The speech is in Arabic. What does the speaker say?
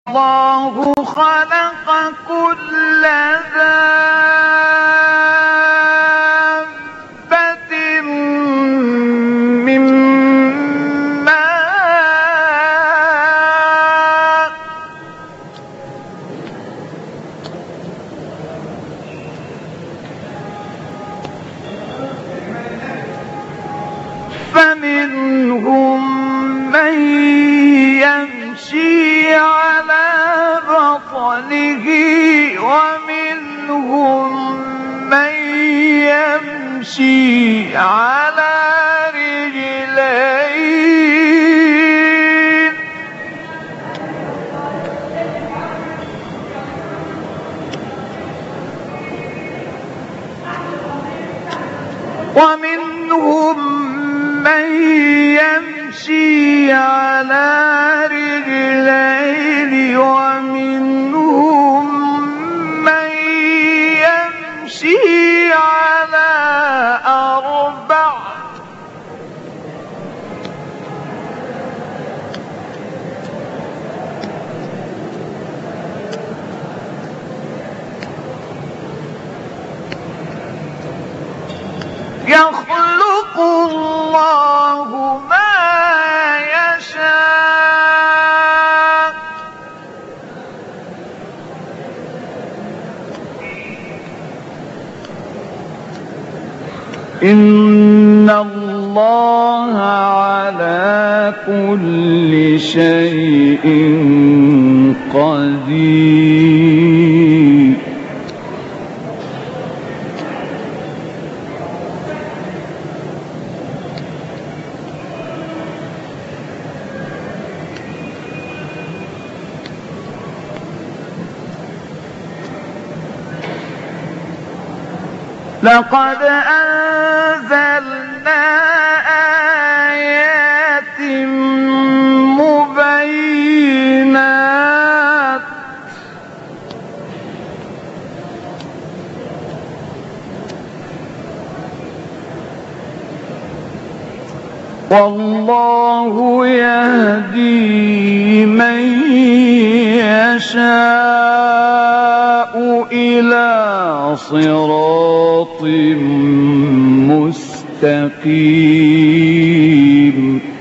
الله خلق كل دابة من ماء فمنهم من يمشي على بطنه ومنهم من يمشي على رجلين ومنهم من يمشي على رجلين ومنهم من يمشي على أربع يخلق الله ما يشاء إن الله على كل شيء قدير لقد أنزلنا آيات مبينات والله يهدي من يشاء إلى صراط مستقيم